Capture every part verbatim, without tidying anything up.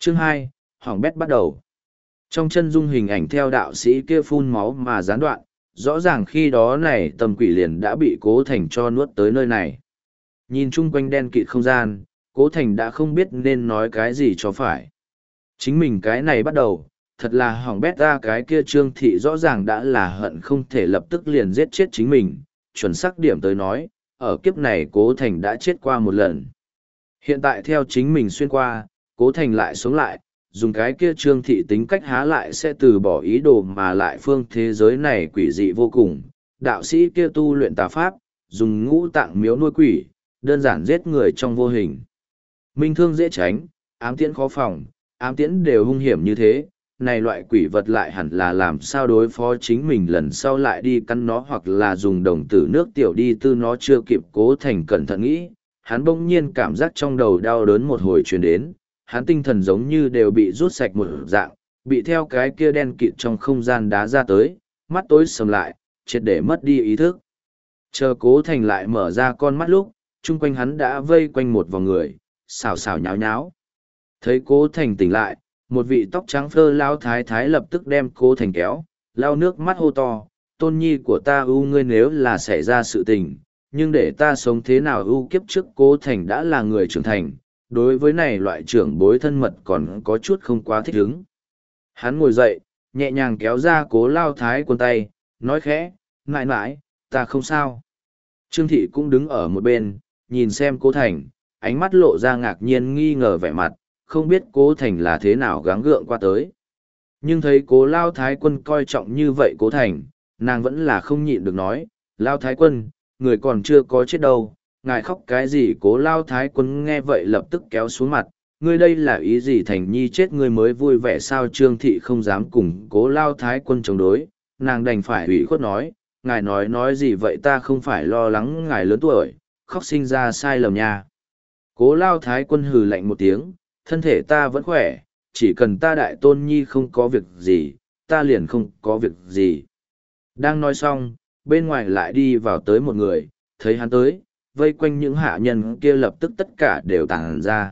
Chương hai, hỏng bét bắt đầu. Trong chân dung hình ảnh theo đạo sĩ kia phun máu mà gián đoạn, rõ ràng khi đó này tâm quỷ liền đã bị Cố Thành cho nuốt tới nơi này. Nhìn chung quanh đen kịt không gian, Cố Thành đã không biết nên nói cái gì cho phải. Chính mình cái này bắt đầu, thật là hỏng bét ra, cái kia Trương Thị rõ ràng đã là hận không thể lập tức liền giết chết chính mình, chuẩn xác điểm tới nói, ở kiếp này Cố Thành đã chết qua một lần. Hiện tại theo chính mình xuyên qua, Cố Thành lại sống lại, dùng cái kia Trương Thị tính cách há lại sẽ từ bỏ ý đồ mà lại phương thế giới này quỷ dị vô cùng. Đạo sĩ kia tu luyện tà pháp, dùng ngũ tạng miếu nuôi quỷ, đơn giản giết người trong vô hình. Minh thương dễ tránh, ám tiễn khó phòng, ám tiễn đều hung hiểm như thế, này loại quỷ vật lại hẳn là làm sao đối phó chính mình lần sau lại đi cắn nó hoặc là dùng đồng tử nước tiểu đi tư nó chưa kịp. Cố Thành cẩn thận nghĩ, hắn bỗng nhiên cảm giác trong đầu đau đớn một hồi truyền đến, hắn tinh thần giống như đều bị rút sạch một dạng, bị theo cái kia đen kịt trong không gian đá ra tới, mắt tối sầm lại, triệt để mất đi ý thức. Chờ Cố Thành lại mở ra con mắt lúc, chung quanh hắn đã vây quanh một vòng người, xào xào nháo nháo. Thấy Cố Thành tỉnh lại, một vị tóc trắng phơ lao thái thái lập tức đem Cố Thành kéo, lau nước mắt hô to, tôn nhi của ta ưu ngươi nếu là xảy ra sự tình, nhưng để ta sống thế nào ưu. Kiếp trước Cố Thành đã là người trưởng thành, đối với này loại trưởng bối thân mật còn có chút không quá thích ứng. Hắn ngồi dậy, nhẹ nhàng kéo ra Cố lao thái quân tay, nói khẽ, mãi mãi, ta không sao. Trương Thị cũng đứng ở một bên, nhìn xem Cố Thành, ánh mắt lộ ra ngạc nhiên nghi ngờ vẻ mặt, không biết Cố Thành là thế nào gắng gượng qua tới. Nhưng thấy Cố lao thái quân coi trọng như vậy Cố Thành, nàng vẫn là không nhịn được nói, lao thái quân, người còn chưa có chết đâu, ngài khóc cái gì. Cố lao thái quân nghe vậy lập tức kéo xuống mặt, ngươi đây là ý gì, Thành nhi chết ngươi mới vui vẻ sao. Trương Thị không dám cùng Cố lao thái quân chống đối, nàng đành phải ủy khuất nói, ngài nói nói gì vậy, ta không phải lo lắng ngài lớn tuổi, khóc sinh ra sai lầm nha. Cố lao thái quân hừ lạnh một tiếng, thân thể ta vẫn khỏe, chỉ cần ta đại tôn nhi không có việc gì, ta liền không có việc gì. Đang nói xong, bên ngoài lại đi vào tới một người, thấy hắn tới, vây quanh những hạ nhân kia lập tức tất cả đều tàng ra.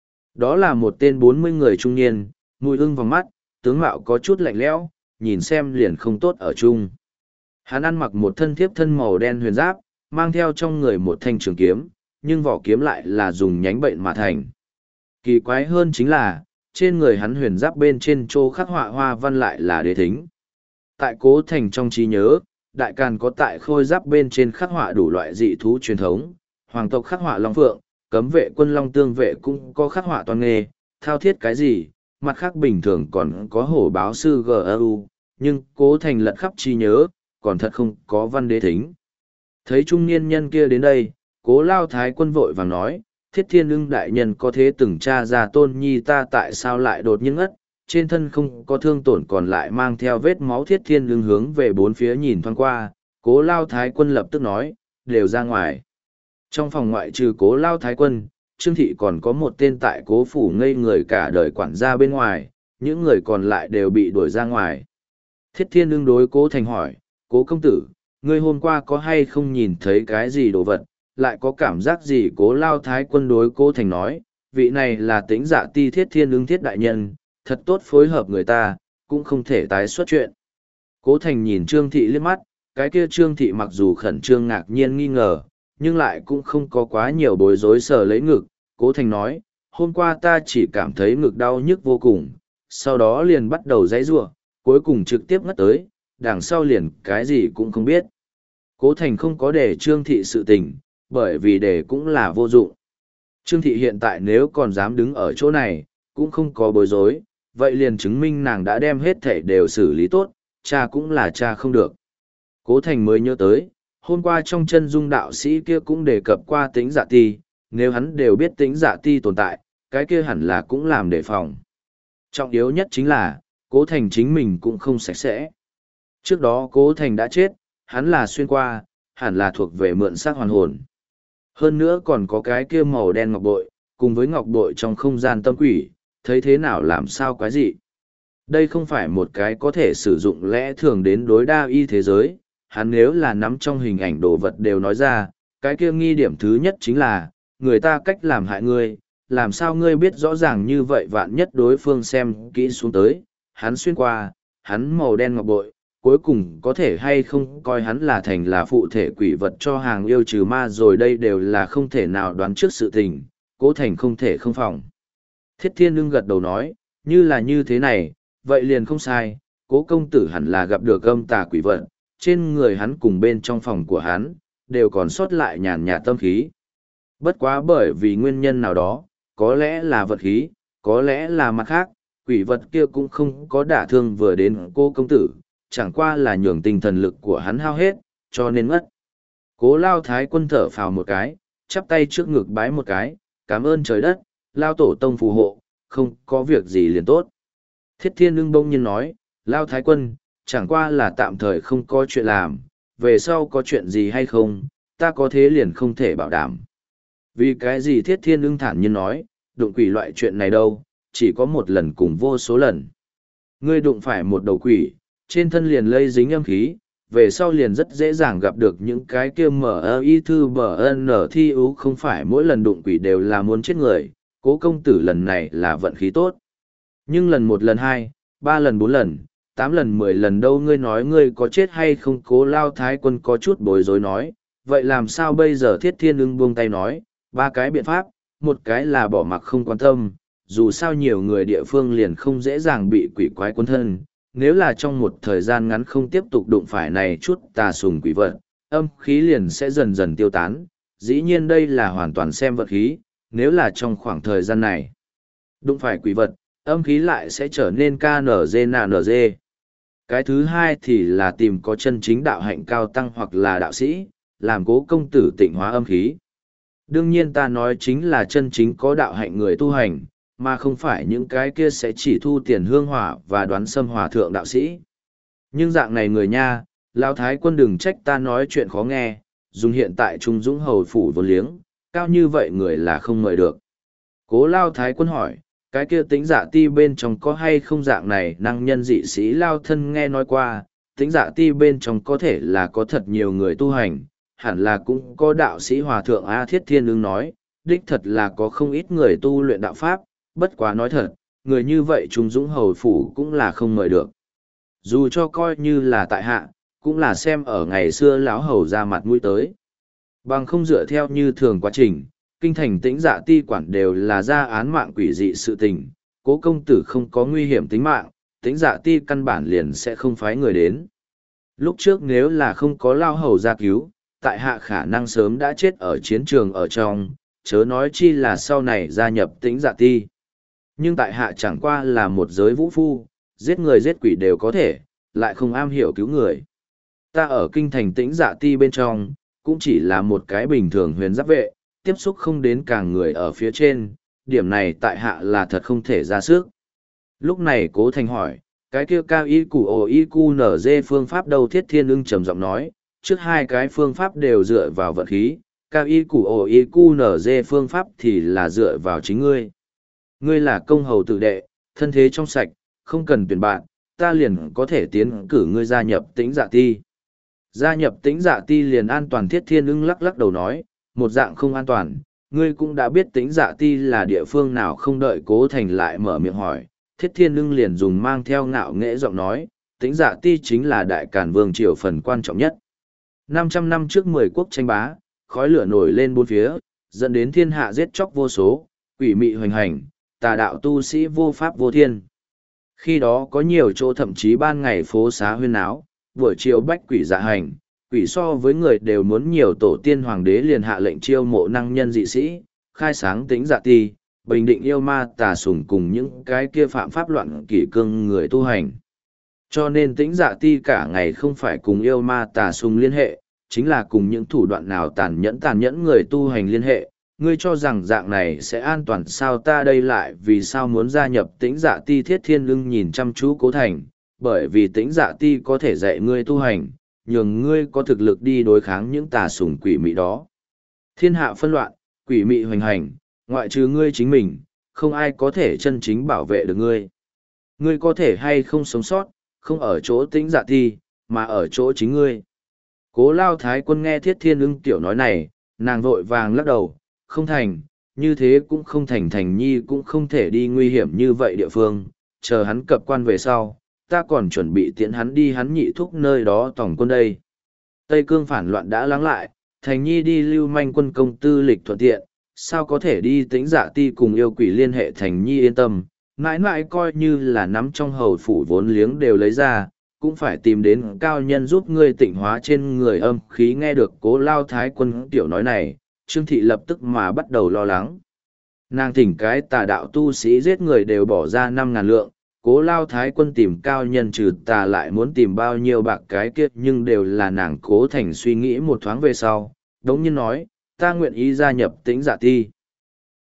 Đó là một tên bốn mươi người trung niên, mùi ưng vào mắt, tướng mạo có chút lạnh lẽo, nhìn xem liền không tốt ở chung. Hắn ăn mặc một thân thiếp thân màu đen huyền giáp, mang theo trong người một thanh trường kiếm, nhưng vỏ kiếm lại là dùng nhánh bệnh mà thành. Kỳ quái hơn chính là, trên người hắn huyền giáp bên trên chỗ khắc họa hoa văn lại là đế thính. Tại Cố Thành trong trí nhớ, đại càn có tại khôi giáp bên trên khắc họa đủ loại dị thú truyền thống, hoàng tộc khắc họa long phượng, cấm vệ quân long tương vệ cũng có khắc họa toan nghê, thao thiết cái gì, mặt khác bình thường còn có hổ báo sư giê e u, nhưng Cố Thành lật khắp trí nhớ, còn thật không có văn đế thính. Thấy trung niên nhân kia đến đây, Cố lao thái quân vội vàng nói, Thiết Thiên Ưng đại nhân có thế từng tra ra tôn nhi ta tại sao lại đột nhiên ngất, trên thân không có thương tổn còn lại mang theo vết máu. Thiết Thiên Ưng hướng về bốn phía nhìn thoáng qua, Cố lao thái quân lập tức nói, đều ra ngoài. Trong phòng ngoại trừ Cố lao thái quân, Trương Thị còn có một tên tại Cố phủ ngây người cả đời quản gia bên ngoài, những người còn lại đều bị đuổi ra ngoài. Thiết Thiên Ưng đối Cố Thành hỏi, Cố công tử, ngươi hôm qua có hay không nhìn thấy cái gì đồ vật, lại có cảm giác gì? Cố lao thái quân đối Cố Thành nói, vị này là Tĩnh Dạ Ti Thiết Thiên Ưng Thiết đại nhân, thật tốt phối hợp người ta, cũng không thể tái xuất chuyện. Cố Thành nhìn Trương Thị liếc mắt, cái kia Trương Thị mặc dù khẩn trương ngạc nhiên nghi ngờ, nhưng lại cũng không có quá nhiều bối rối sờ lấy ngực. Cố Thành nói, hôm qua ta chỉ cảm thấy ngực đau nhức vô cùng, sau đó liền bắt đầu giãy giụa, cuối cùng trực tiếp ngất tới, đằng sau liền cái gì cũng không biết. Cố Thành không có để Trương Thị sự tình, bởi vì để cũng là vô dụng. Trương Thị hiện tại nếu còn dám đứng ở chỗ này, cũng không có bối rối, vậy liền chứng minh nàng đã đem hết thể đều xử lý tốt, cha cũng là cha không được. Cố Thành mới nhớ tới, hôm qua trong chân dung đạo sĩ kia cũng đề cập qua Tĩnh Dạ Ti, nếu hắn đều biết Tĩnh Dạ Ti tồn tại, cái kia hẳn là cũng làm đề phòng. Trọng yếu nhất chính là, Cố Thành chính mình cũng không sạch sẽ. Trước đó Cố Thành đã chết, hắn là xuyên qua, hẳn là thuộc về mượn xác hoàn hồn. Hơn nữa còn có cái kia màu đen ngọc bội, cùng với ngọc bội trong không gian tâm quỷ, thấy thế nào làm sao quái dị. Đây không phải một cái có thể sử dụng lẽ thường đến đối đa y thế giới, hắn nếu là nắm trong hình ảnh đồ vật đều nói ra, cái kia nghi điểm thứ nhất chính là, người ta cách làm hại ngươi, làm sao ngươi biết rõ ràng như vậy vạn nhất đối phương xem kỹ xuống tới, hắn xuyên qua, hắn màu đen ngọc bội, cuối cùng có thể hay không coi hắn là thành là phụ thể quỷ vật cho hàng yêu trừ ma rồi đây đều là không thể nào đoán trước sự tình, Cố Thành không thể không phòng. Thiết Thiên Ưng gật đầu nói, như là như thế này, vậy liền không sai, Cố công tử hẳn là gặp được âm tà quỷ vật, trên người hắn cùng bên trong phòng của hắn, đều còn sót lại nhàn nhạt tâm khí. Bất quá bởi vì nguyên nhân nào đó, có lẽ là vật khí, có lẽ là mặt khác, quỷ vật kia cũng không có đả thương vừa đến cô công tử, chẳng qua là nhường tinh thần lực của hắn hao hết, cho nên mất. Cố Lao Thái Quân thở phào một cái, chắp tay trước ngực bái một cái, cảm ơn trời đất, Lao Tổ Tông phù hộ, không có việc gì liền tốt. Thiết Thiên Ưng bỗng nhiên nói, Lao Thái Quân, chẳng qua là tạm thời không có chuyện làm, về sau có chuyện gì hay không, ta có thế liền không thể bảo đảm. Vì cái gì Thiết Thiên Ưng thản nhiên nói, đụng quỷ loại chuyện này đâu, chỉ có một lần cùng vô số lần. Ngươi đụng phải một đầu quỷ, trên thân liền lây dính âm khí, về sau liền rất dễ dàng gặp được những cái kia mở y thư bờ ân nở thi ú không phải mỗi lần đụng quỷ đều là muốn chết người, Cố công tử lần này là vận khí tốt. Nhưng lần một lần hai, ba lần bốn lần, tám lần mười lần đâu ngươi nói ngươi có chết hay không Cố Lao Thái Quân có chút bối rối nói, vậy làm sao bây giờ Thiết Thiên Ưng buông tay nói, ba cái biện pháp, một cái là bỏ mặc không quan tâm, dù sao nhiều người địa phương liền không dễ dàng bị quỷ quái cuốn thân, nếu là trong một thời gian ngắn không tiếp tục đụng phải này chút tà sùng quỷ vật, âm khí liền sẽ dần dần tiêu tán, dĩ nhiên đây là hoàn toàn xem vật khí, nếu là trong khoảng thời gian này đụng phải quỷ vật, âm khí lại sẽ trở nên ca nở dê nà nở dê. Cái thứ hai thì là tìm có chân chính đạo hạnh cao tăng hoặc là đạo sĩ, làm Cố công tử tịnh hóa âm khí. Đương nhiên ta nói chính là chân chính có đạo hạnh người tu hành, mà không phải những cái kia sẽ chỉ thu tiền hương hỏa và đoán xâm hòa thượng đạo sĩ. Nhưng dạng này người nha, Lão Thái Quân đừng trách ta nói chuyện khó nghe, dùng hiện tại Trung Dũng hầu phủ vô liếng, cao như vậy người là không mời được. Cố Lao Thái Quân hỏi, cái kia tính dạ ti bên trong có hay không dạng này năng nhân dị sĩ Lao thân nghe nói qua, tính dạ ti bên trong có thể là có thật nhiều người tu hành, hẳn là cũng có đạo sĩ hòa thượng A Thiết Thiên Ưng nói, đích thật là có không ít người tu luyện đạo pháp, bất quá nói thật, người như vậy Trung Dũng hầu phủ cũng là không mời được. Dù cho coi như là tại hạ, cũng là xem ở ngày xưa lão hầu ra mặt mũi tới. Bằng không dựa theo như thường quá trình, kinh thành tĩnh dạ ti quản đều là ra án mạng quỷ dị sự tình, Cố công tử không có nguy hiểm tính mạng, tĩnh dạ ti căn bản liền sẽ không phái người đến. Lúc trước nếu là không có lao hầu ra cứu, tại hạ khả năng sớm đã chết ở chiến trường ở trong, chớ nói chi là sau này gia nhập tĩnh dạ ti. Nhưng tại hạ chẳng qua là một giới vũ phu, giết người giết quỷ đều có thể, lại không am hiểu cứu người. Ta ở kinh thành tĩnh dạ ti bên trong, cũng chỉ là một cái bình thường huyền giáp vệ, tiếp xúc không đến càng người ở phía trên, điểm này tại hạ là thật không thể ra sức. Lúc này Cố Thành hỏi, cái kia cao y củ ổ y cu nở dê phương pháp đầu Thiết Thiên Ưng trầm giọng nói, trước hai cái phương pháp đều dựa vào vận khí, cao y củ ổ y cu nở dê phương pháp thì là dựa vào chính ngươi. Ngươi là công hầu tự đệ, thân thế trong sạch, không cần tuyển bạn, ta liền có thể tiến cử ngươi gia nhập tĩnh dạ ti. Gia nhập tĩnh dạ ti liền an toàn Thiết Thiên Ưng lắc lắc đầu nói, một dạng không an toàn, ngươi cũng đã biết tĩnh dạ ti là địa phương nào không đợi Cố Thành lại mở miệng hỏi. Thiết Thiên Ưng liền dùng mang theo ngạo nghễ giọng nói, tĩnh dạ ti chính là đại càn vương triều phần quan trọng nhất. năm trăm năm trước mười quốc tranh bá, khói lửa nổi lên bốn phía, dẫn đến thiên hạ giết chóc vô số, quỷ mị hoành hành, tà đạo tu sĩ vô pháp vô thiên. Khi đó có nhiều chỗ thậm chí ban ngày phố xá huyên áo, buổi chiều bách quỷ dạ hành, quỷ so với người đều muốn nhiều tổ tiên hoàng đế liền hạ lệnh chiêu mộ năng nhân dị sĩ, khai sáng tĩnh dạ ti, bình định yêu ma tà sùng cùng những cái kia phạm pháp loạn kỷ cương người tu hành. Cho nên tĩnh dạ ti cả ngày không phải cùng yêu ma tà sùng liên hệ, chính là cùng những thủ đoạn nào tàn nhẫn tàn nhẫn người tu hành liên hệ. Ngươi cho rằng dạng này sẽ an toàn sao ta đây lại vì sao muốn gia nhập tĩnh dạ ti Thiết Thiên Ưng nhìn chăm chú Cố Thành, bởi vì tĩnh dạ ti có thể dạy ngươi tu hành, nhường ngươi có thực lực đi đối kháng những tà sùng quỷ mị đó. Thiên hạ phân loạn, quỷ mị hoành hành, ngoại trừ ngươi chính mình, không ai có thể chân chính bảo vệ được ngươi. Ngươi có thể hay không sống sót, không ở chỗ tĩnh dạ ti, mà ở chỗ chính ngươi. Cố Lao Thái Quân nghe Thiết Thiên Ưng tiểu nói này, nàng vội vàng lắc đầu, không thành, như thế cũng không thành thành nhi cũng không thể đi nguy hiểm như vậy địa phương, chờ hắn cập quan về sau, ta còn chuẩn bị tiễn hắn đi hắn nhị thúc nơi đó tổng quân đây. Tây Cương phản loạn đã lắng lại, thành nhi đi lưu manh quân công tư lịch thuận tiện, sao có thể đi tĩnh dạ ti cùng yêu quỷ liên hệ thành nhi yên tâm, mãi mãi coi như là nắm trong hầu phủ vốn liếng đều lấy ra, cũng phải tìm đến cao nhân giúp ngươi tịnh hóa trên người âm khí. Nghe được Cố Lao Thái Quân tiểu nói này, Trương Thị lập tức mà bắt đầu lo lắng. Nàng thỉnh cái tà đạo tu sĩ giết người đều bỏ ra năm ngàn lượng, Cố Lao Thái Quân tìm cao nhân trừ tà lại muốn tìm bao nhiêu bạc cái kiết, nhưng đều là nàng Cố Thành suy nghĩ một thoáng về sau, đống nhiên nói, ta nguyện ý gia nhập Tĩnh Dạ Ti.